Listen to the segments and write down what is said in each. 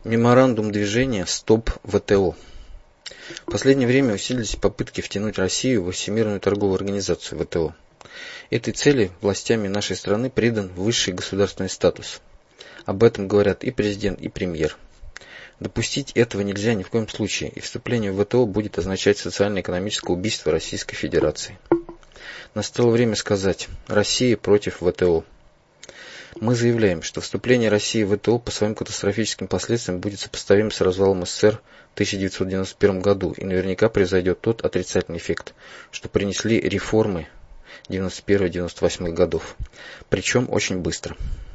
Меморандум движения «Стоп ВТО». В последнее время усилились попытки втянуть Россию во Всемирную торговую организацию ВТО. Этой цели властями нашей страны придан высший государственный статус. Об этом говорят и президент, и премьер. Допустить этого нельзя ни в коем случае, и вступление в ВТО будет означать социально-экономическое убийство Российской Федерации. Настало время сказать: Россия против ВТО. Мы заявляем, что вступление России в ВТО по своим катастрофическим последствиям будет сопоставимо с развалом СССР в 1991 году и наверняка произойдет тот отрицательный эффект, что принесли реформы 1991-1998 годов, причем очень быстро.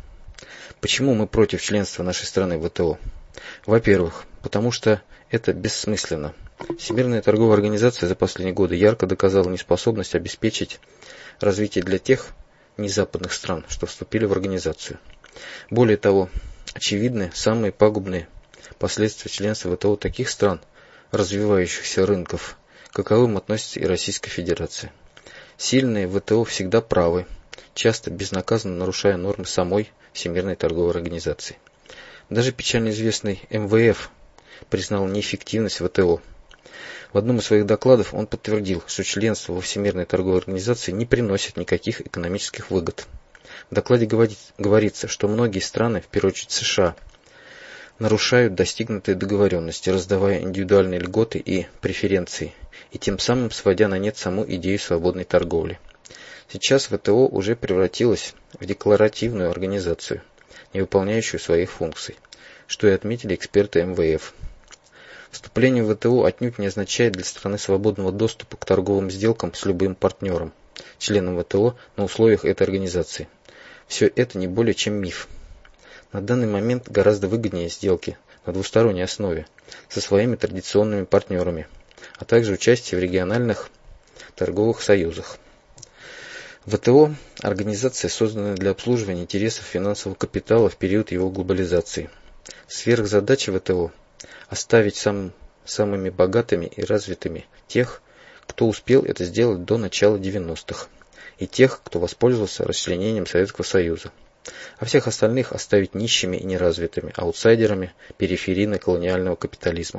Почему мы против членства нашей страны в ВТО? Во-первых, потому что это бессмысленно. Всемирная торговая организация за последние годы ярко доказала неспособность обеспечить развитие для тех незападных стран, что вступили в организацию. Более того, очевидны самые пагубные последствия членства ВТО таких стран, развивающихся рынков, к каковым относится и Российская Федерация. Сильные ВТО всегда правы, часто безнаказанно нарушая нормы самой Всемирной торговой организации. Даже печально известный МВФ признал неэффективность ВТО. В одном из своих докладов он подтвердил, что членство во Всемирной торговой организации не приносит никаких экономических выгод. В докладе говорится, что многие страны, в первую очередь США, нарушают достигнутые договоренности, раздавая индивидуальные льготы и преференции, и тем самым сводя на нет саму идею свободной торговли. Сейчас ВТО уже превратилась в декларативную организацию, не выполняющую своих функций, что и отметили эксперты МВФ. Вступление в ВТО отнюдь не означает для страны свободного доступа к торговым сделкам с любым партнером, членом ВТО на условиях этой организации. Все это не более чем миф. На данный момент гораздо выгоднее сделки на двусторонней основе со своими традиционными партнерами, а также участие в региональных торговых союзах. ВТО – организация, созданная для обслуживания интересов финансового капитала в период его глобализации. Сверхзадача ВТО – оставить самыми богатыми и развитыми тех, кто успел это сделать до начала 90-х, и тех, кто воспользовался расчленением Советского Союза, а всех остальных оставить нищими и неразвитыми, аутсайдерами периферийно-колониального капитализма.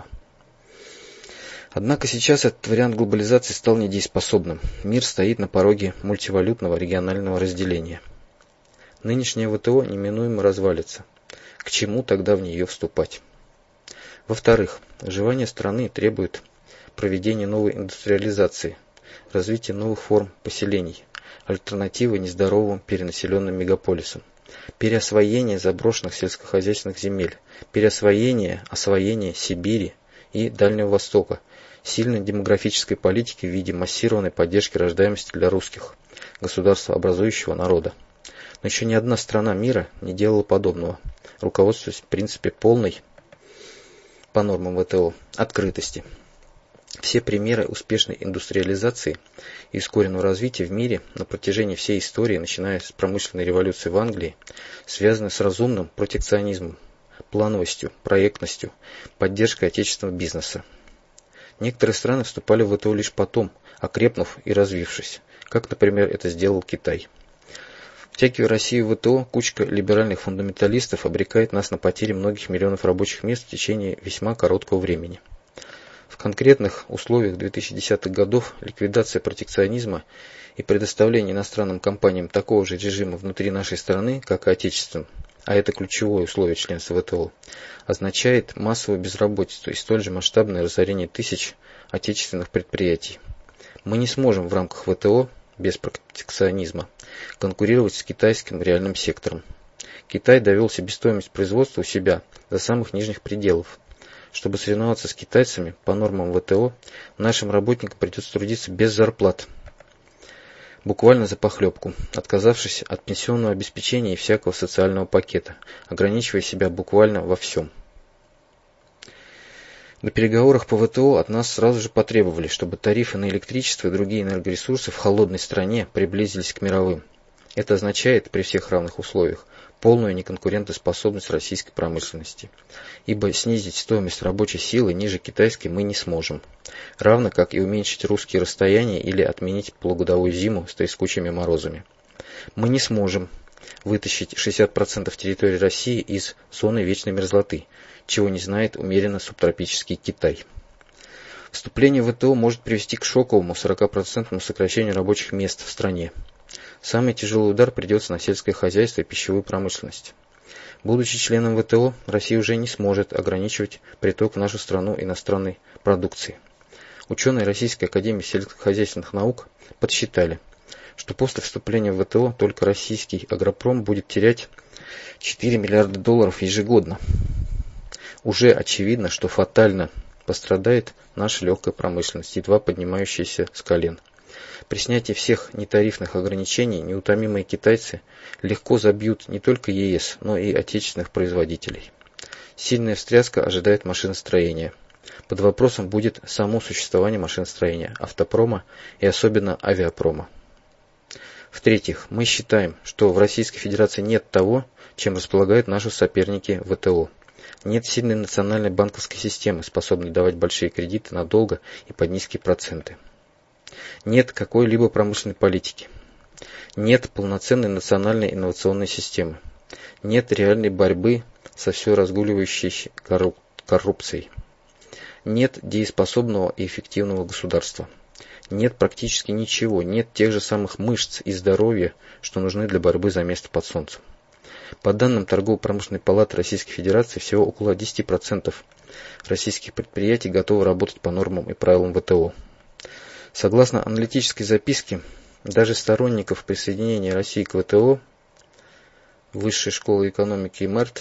Однако сейчас этот вариант глобализации стал недееспособным. Мир стоит на пороге мультивалютного регионального разделения. Нынешняя ВТО неминуемо развалится. К чему тогда в нее вступать? Во-вторых, выживание страны требует проведения новой индустриализации, развития новых форм поселений, альтернативы нездоровым перенаселенным мегаполисам, переосвоения заброшенных сельскохозяйственных земель, освоения Сибири и Дальнего Востока, сильной демографической политики в виде массированной поддержки рождаемости для русских, государствообразующего народа. Но еще ни одна страна мира не делала подобного, руководствуясь в принципе полной, по нормам ВТО, открытости. Все примеры успешной индустриализации и ускоренного развития в мире на протяжении всей истории, начиная с промышленной революции в Англии, связаны с разумным протекционизмом, плановостью, проектностью, поддержкой отечественного бизнеса. Некоторые страны вступали в ВТО лишь потом, окрепнув и развившись, как, например, это сделал Китай. Втягивая Россию в ВТО, кучка либеральных фундаменталистов обрекает нас на потери многих миллионов рабочих мест в течение весьма короткого времени. В конкретных условиях 2010-х годов ликвидация протекционизма и предоставление иностранным компаниям такого же режима внутри нашей страны, как и отечественным, а это ключевое условие членства ВТО, означает массовую безработицу и столь же масштабное разорение тысяч отечественных предприятий. Мы не сможем в рамках ВТО без протекционизма конкурировать с китайским реальным сектором. Китай довел себестоимость производства у себя до самых нижних пределов. Чтобы соревноваться с китайцами по нормам ВТО, нашим работникам придется трудиться без зарплат, буквально за похлебку, отказавшись от пенсионного обеспечения и всякого социального пакета, ограничивая себя буквально во всем. На переговорах по ВТО от нас сразу же потребовали, чтобы тарифы на электричество и другие энергоресурсы в холодной стране приблизились к мировым. Это означает, при всех равных условиях, полную неконкурентоспособность российской промышленности, ибо снизить стоимость рабочей силы ниже китайской мы не сможем, равно как и уменьшить русские расстояния или отменить полугодовую зиму с трескучими морозами. Мы не сможем вытащить 60% территории России из зоны вечной мерзлоты, чего не знает умеренно субтропический Китай. Вступление в ВТО может привести к шоковому 40% сокращению рабочих мест в стране. Самый тяжелый удар придется на сельское хозяйство и пищевую промышленность. Будучи членом ВТО, Россия уже не сможет ограничивать приток в нашу страну иностранной продукции. Ученые Российской академии сельскохозяйственных наук подсчитали, что после вступления в ВТО только российский агропром будет терять 4 миллиарда долларов ежегодно. Уже очевидно, что фатально пострадает наша легкая промышленность, едва поднимающаяся с колен. При снятии всех нетарифных ограничений неутомимые китайцы легко забьют не только ЕС, но и отечественных производителей. Сильная встряска ожидает машиностроения. Под вопросом будет само существование машиностроения, автопрома и особенно авиапрома. В-третьих, мы считаем, что в Российской Федерации нет того, чем располагают наши соперники в ВТО. Нет сильной национальной банковской системы, способной давать большие кредиты надолго и под низкие проценты. Нет какой-либо промышленной политики. Нет полноценной национальной инновационной системы. Нет реальной борьбы со все разгуливающей коррупцией. Нет дееспособного и эффективного государства. Нет практически ничего, нет тех же самых мышц и здоровья, что нужны для борьбы за место под солнцем. По данным Торгово-промышленной палаты Российской Федерации, всего около 10% российских предприятий готовы работать по нормам и правилам ВТО. Согласно аналитической записке, даже сторонников присоединения России к ВТО, Высшей школы экономики и МЭРТ,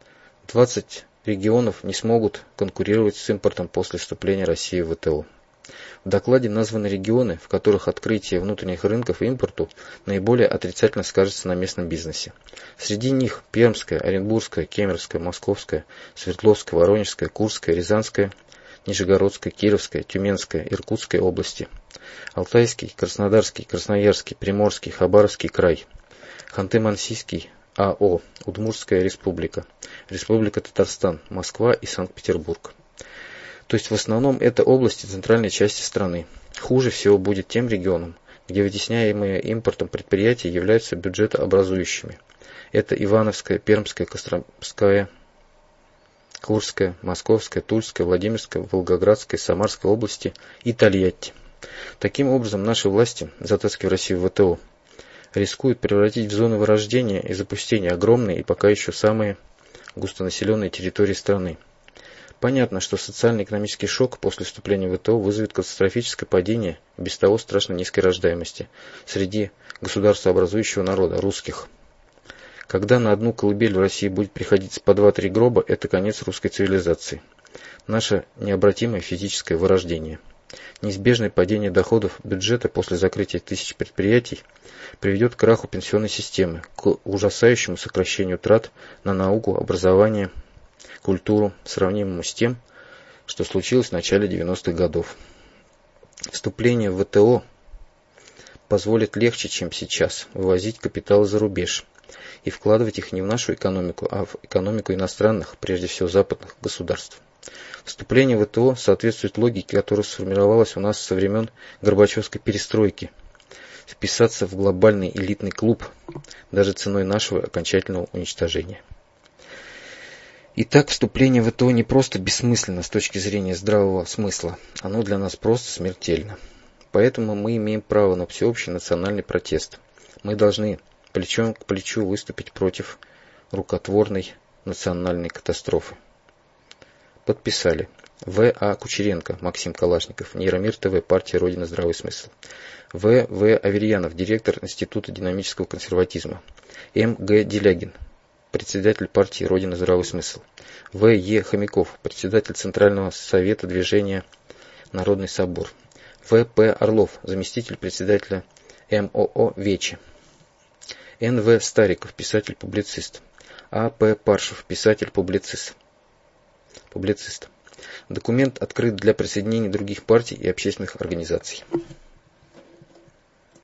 20 регионов не смогут конкурировать с импортом после вступления России в ВТО. В докладе названы регионы, в которых открытие внутренних рынков и импорту наиболее отрицательно скажется на местном бизнесе. Среди них Пермская, Оренбургская, Кемеровская, Московская, Свердловская, Воронежская, Курская, Рязанская, Нижегородская, Кировская, Тюменская, Иркутская области, Алтайский, Краснодарский, Красноярский, Приморский, Хабаровский край, Ханты-Мансийский, АО, Удмуртская республика, Республика Татарстан, Москва и Санкт-Петербург. То есть в основном это области центральной части страны. Хуже всего будет тем регионам, где вытесняемые импортом предприятия являются бюджетообразующими. Это Ивановская, Пермская, Костромская, Курская, Московская, Тульская, Владимирская, Волгоградская, Самарская области и Тольятти. Таким образом, наши власти, затаскивая Россию в ВТО, рискуют превратить в зоны вырождения и запустения огромные и пока еще самые густонаселенные территории страны. Понятно, что социально-экономический шок после вступления в ВТО вызовет катастрофическое падение без того страшно низкой рождаемости среди государствообразующего народа, русских. Когда на одну колыбель в России будет приходиться по 2-3 гроба, это конец русской цивилизации. Наше необратимое физическое вырождение. Неизбежное падение доходов бюджета после закрытия тысяч предприятий приведет к краху пенсионной системы, к ужасающему сокращению трат на науку, образование, культуру, сравнимому с тем, что случилось в начале 90-х годов. Вступление в ВТО позволит легче, чем сейчас, вывозить капиталы за рубеж и вкладывать их не в нашу экономику, а в экономику иностранных, прежде всего западных государств. Вступление в ВТО соответствует логике, которая сформировалась у нас со времен Горбачевской перестройки. Вписаться в глобальный элитный клуб, даже ценой нашего окончательного уничтожения. Итак, вступление в ВТО не просто бессмысленно с точки зрения здравого смысла, оно для нас просто смертельно. Поэтому мы имеем право на всеобщий национальный протест. Мы должны плечом к плечу выступить против рукотворной национальной катастрофы. Подписали: В.А. Кучеренко, Максим Калашников, Нейромир ТВ, партия Родина, здравый смысл. В.В. Аверьянов, директор Института динамического консерватизма. М.Г. Делягин, председатель партии Родина, здравый смысл. В.Е. Хомяков, председатель Центрального совета движения Народный собор. В.П. Орлов, заместитель председателя МОО «Вечи». Н.В. Стариков, писатель-публицист. А.П. Паршев, писатель-публицист. Документ открыт для присоединения других партий и общественных организаций.